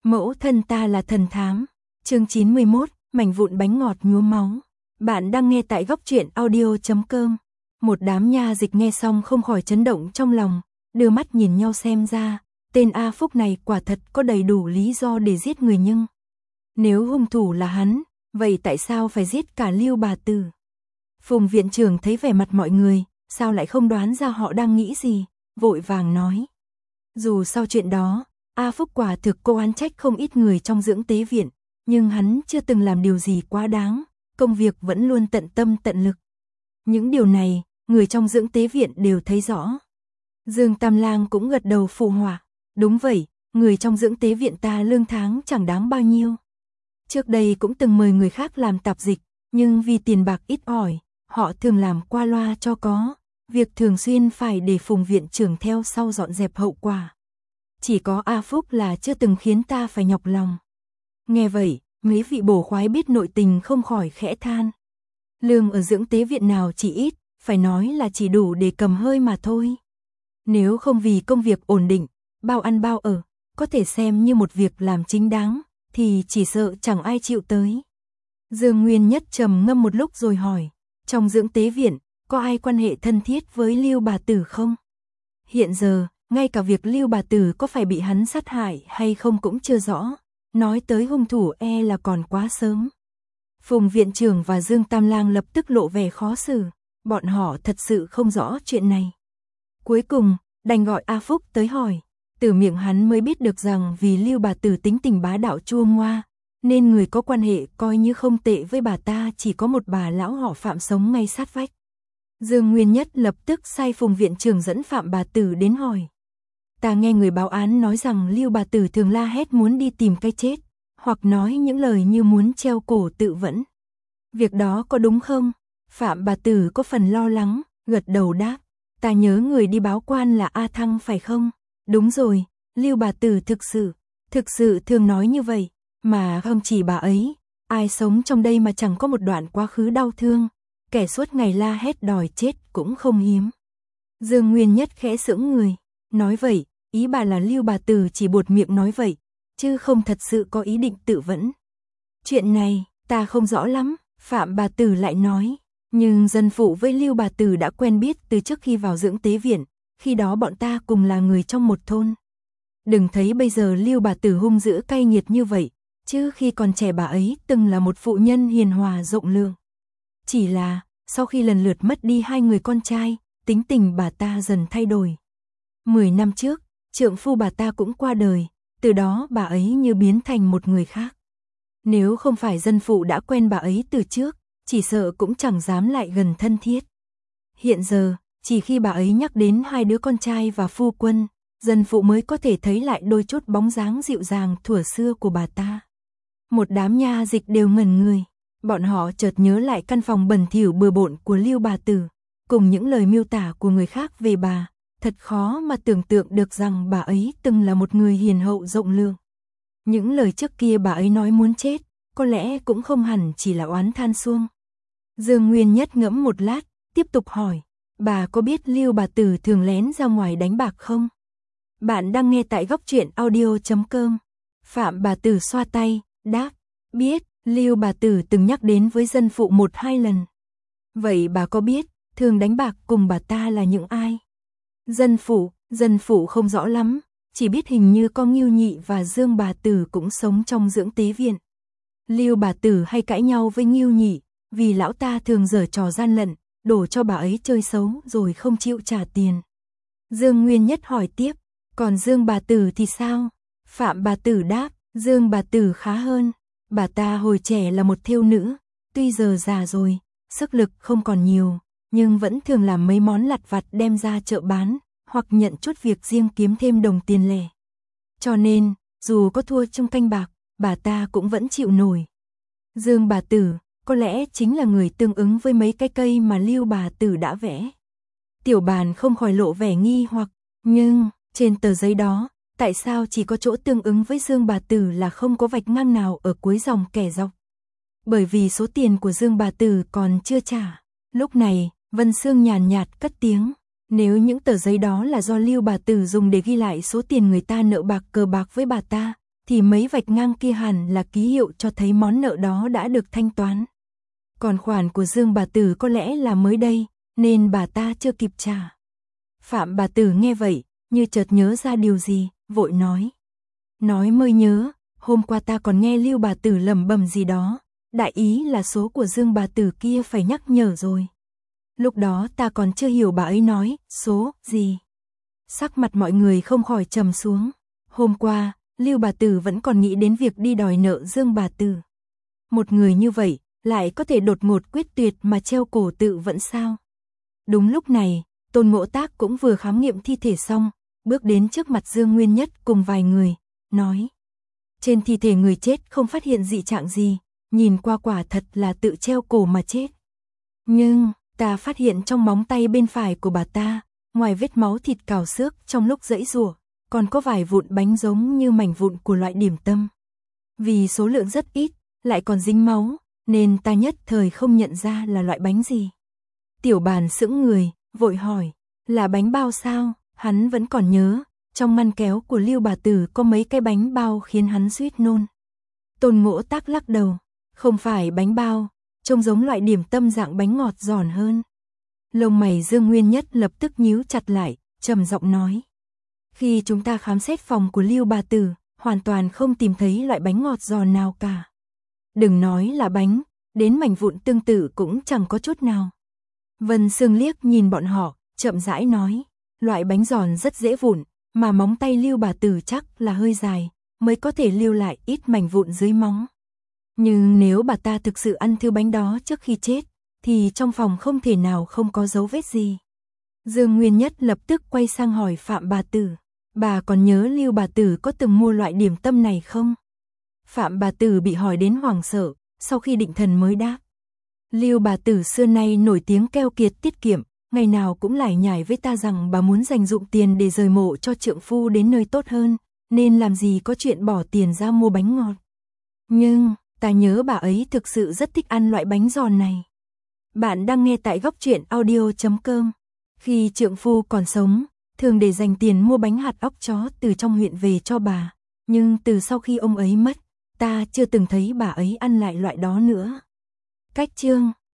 Mẫu thân ta là thần thám. Chương 91, mảnh vụn bánh ngọt nhuốm máu. Bạn đang nghe tại góc truyện audio.com. Một đám nha dịch nghe xong không khỏi chấn động trong lòng, đưa mắt nhìn nhau xem ra, tên A Phúc này quả thật có đầy đủ lý do để giết người, nhưng nếu hung thủ là hắn, vậy tại sao phải giết cả Lưu bà tử? Phùng viện trưởng thấy vẻ mặt mọi người, sao lại không đoán ra họ đang nghĩ gì, vội vàng nói. Dù sau chuyện đó, A Phúc quả thực cô oán trách không ít người trong dưỡng tế viện, nhưng hắn chưa từng làm điều gì quá đáng, công việc vẫn luôn tận tâm tận lực. Những điều này, người trong dưỡng tế viện đều thấy rõ. Dương Tam Lang cũng gật đầu phụ họa. Đúng vậy, người trong dưỡng tế viện ta lương tháng chẳng đáng bao nhiêu. Trước đây cũng từng mời người khác làm tạp dịch, nhưng vì tiền bạc ít ỏi, họ thường làm qua loa cho có, việc thường xuyên phải để Phùng viện trưởng theo sau dọn dẹp hậu quả. Chỉ có A Phúc là chưa từng khiến ta phải nhọc lòng. Nghe vậy, mấy vị bổ khoái biết nội tình không khỏi khẽ than. Lương ở dưỡng tế viện nào chỉ ít, phải nói là chỉ đủ để cầm hơi mà thôi. Nếu không vì công việc ổn định, bao ăn bao ở, có thể xem như một việc làm chính đáng, thì chỉ sợ chẳng ai chịu tới. Dương Nguyên Nhất trầm ngâm một lúc rồi hỏi, trong dưỡng tế viện, có ai quan hệ thân thiết với Lưu bà tử không? Hiện giờ, ngay cả việc Lưu bà tử có phải bị hắn sát hại hay không cũng chưa rõ, nói tới hung thủ là còn quá sớm. Phùng viện trưởng và Dương Tam Lang lập tức lộ vẻ khó xử, bọn họ thật sự không rõ chuyện này. Cuối cùng, đành gọi A Phúc tới hỏi, từ miệng hắn mới biết được rằng vì Lưu bà tử tính tình bá đạo chua ngoa, nên người có quan hệ coi như không tệ với bà ta chỉ có một bà lão họ Phạm sống ngay sát vách. Dương Nguyên Nhất lập tức sai Phùng viện trưởng dẫn Phạm bà tử đến hỏi. Ta nghe người báo án nói rằng Lưu bà tử thường la hét muốn đi tìm cái chết, hoặc nói những lời như muốn treo cổ tự vẫn. Việc đó có đúng không? Phạm bà tử có phần lo lắng, gật đầu đáp. Ta nhớ người đi báo quan là A Thăng phải không? Đúng rồi, Lưu bà tử thực sự thường nói như vậy, mà không chỉ bà ấy, ai sống trong đây mà chẳng có một đoạn quá khứ đau thương, kẻ suốt ngày la hét đòi chết cũng không hiếm. Dương Nguyên Nhất khẽ sững người, nói vậy, ý bà là Lưu bà tử chỉ buột miệng nói vậy, chứ không thật sự có ý định tự vẫn. Chuyện này, ta không rõ lắm, Phạm bà tử lại nói, nhưng dân phụ với Lưu bà tử đã quen biết từ trước khi vào dưỡng tế viện, khi đó bọn ta cùng là người trong một thôn. Đừng thấy bây giờ Lưu bà tử hung dữ cay nghiệt như vậy, chứ khi còn trẻ bà ấy từng là một phụ nhân hiền hòa rộng lượng. Chỉ là, sau khi lần lượt mất đi hai người con trai, tính tình bà ta dần thay đổi. 10 năm trước, trượng phu bà ta cũng qua đời, từ đó bà ấy như biến thành một người khác. Nếu không phải dân phụ đã quen bà ấy từ trước, chỉ sợ cũng chẳng dám lại gần thân thiết. Hiện giờ, chỉ khi bà ấy nhắc đến hai đứa con trai và phu quân, dân phụ mới có thể thấy lại đôi chút bóng dáng dịu dàng thuở xưa của bà ta. Một đám nha dịch đều ngẩn người, bọn họ chợt nhớ lại căn phòng bẩn thỉu bừa bộn của Lưu bà tử, cùng những lời miêu tả của người khác về bà, thật khó mà tưởng tượng được rằng bà ấy từng là một người hiền hậu rộng lượng. Những lời trước kia bà ấy nói muốn chết, có lẽ cũng không hẳn chỉ là oán than xuông. Dương Nguyên Nhất ngẫm một lát, tiếp tục hỏi, bà có biết Lưu bà tử thường lén ra ngoài đánh bạc không? Bạn đang nghe tại góc truyện audio.com. Phạm bà tử xoa tay, đáp, biết, Lưu bà tử từng nhắc đến với dân phụ 1-2 lần. Vậy bà có biết, thường đánh bạc cùng bà ta là những ai? Dân phụ không rõ lắm, chỉ biết hình như có Ngưu Nhị và Dương bà tử cũng sống trong dưỡng tế viện. Lưu bà tử hay cãi nhau với Ngưu Nhị, vì lão ta thường giở trò gian lận, đổ cho bà ấy chơi xấu rồi không chịu trả tiền. Dương Nguyên Nhất hỏi tiếp, còn Dương bà tử thì sao? Phạm bà tử đáp, Dương bà tử khá hơn. Bà ta hồi trẻ là một thêu nữ, tuy giờ già rồi, sức lực không còn nhiều, nhưng vẫn thường làm mấy món lặt vặt đem ra chợ bán, hoặc nhận chút việc riêng kiếm thêm đồng tiền lẻ. Cho nên, dù có thua trong canh bạc, bà ta cũng vẫn chịu nổi. Dương bà tử, có lẽ chính là người tương ứng với mấy cái cây mà Lưu bà tử đã vẽ. Tiểu Bàn không khỏi lộ vẻ nghi hoặc, nhưng, trên tờ giấy đó, tại sao chỉ có chỗ tương ứng với Dương bà tử là không có vạch ngang nào ở cuối dòng kẻ dọc? Bởi vì số tiền của Dương bà tử còn chưa trả. Lúc này, Vân Sương nhàn nhạt cất tiếng, nếu những tờ giấy đó là do Lưu bà tử dùng để ghi lại số tiền người ta nợ bạc cờ bạc với bà ta, thì mấy vạch ngang kia hẳn là ký hiệu cho thấy món nợ đó đã được thanh toán. Còn khoản của Dương bà tử có lẽ là mới đây, nên bà ta chưa kịp trả. Phạm bà tử nghe vậy, như chợt nhớ ra điều gì, vội nói. Nói mới nhớ, hôm qua ta còn nghe Lưu bà tử lẩm bẩm gì đó, đại ý là số của Dương bà tử kia phải nhắc nhở rồi. Lúc đó ta còn chưa hiểu bà ấy nói, số gì. Sắc mặt mọi người không khỏi trầm xuống. Hôm qua, Lưu bà tử vẫn còn nghĩ đến việc đi đòi nợ Dương bà tử. Một người như vậy, lại có thể đột ngột quyết tuyệt mà treo cổ tự vẫn sao? Đúng lúc này, Tôn Ngộ Tác cũng vừa khám nghiệm thi thể xong, bước đến trước mặt Dương Nguyên Nhất cùng vài người, nói. Trên thi thể người chết không phát hiện dị trạng gì, nhìn qua quả thật là tự treo cổ mà chết. Nhưng, ta phát hiện trong móng tay bên phải của bà ta, ngoài vết máu thịt cào xước trong lúc giãy giụa, còn có vài vụn bánh giống như mảnh vụn của loại điểm tâm. Vì số lượng rất ít, lại còn dính máu, nên ta nhất thời không nhận ra là loại bánh gì. Tiểu Bàn sững người, vội hỏi, là bánh bao sao? Hắn vẫn còn nhớ, trong ngăn kéo của Lưu bà tử có mấy cái bánh bao khiến hắn suýt nôn. Tôn Ngộ Tác lắc đầu, không phải bánh bao, trông giống loại điểm tâm dạng bánh ngọt giòn hơn. Lông mày Dương Nguyên Nhất lập tức nhíu chặt lại, trầm giọng nói. Khi chúng ta khám xét phòng của Lưu bà tử, hoàn toàn không tìm thấy loại bánh ngọt giòn nào cả. Đừng nói là bánh, đến mảnh vụn tương tự cũng chẳng có chút nào. Vân Sương liếc nhìn bọn họ, chậm rãi nói, loại bánh giòn rất dễ vụn, mà móng tay Lưu bà tử chắc là hơi dài, mới có thể lưu lại ít mảnh vụn dưới móng. Nhưng nếu bà ta thực sự ăn thứ bánh đó trước khi chết, thì trong phòng không thể nào không có dấu vết gì. Dương Nguyên Nhất lập tức quay sang hỏi Phạm bà tử, bà còn nhớ Lưu bà tử có từng mua loại điểm tâm này không? Phạm bà tử bị hỏi đến hoảng sợ, sau khi định thần mới đáp. Lưu bà tử xưa nay nổi tiếng keo kiệt tiết kiệm, ngày nào cũng lải nhải với ta rằng bà muốn dành dụm tiền để rời mộ cho trượng phu đến nơi tốt hơn, nên làm gì có chuyện bỏ tiền ra mua bánh ngọt. Nhưng, ta nhớ bà ấy thực sự rất thích ăn loại bánh giòn này. Bạn đang nghe tại Góc Truyện Audio.com. Khi trượng phu còn sống, thường để dành tiền mua bánh hạt óc chó từ trong huyện về cho bà, nhưng từ sau khi ông ấy mất, ta chưa từng thấy bà ấy ăn lại loại đó nữa. Cách chương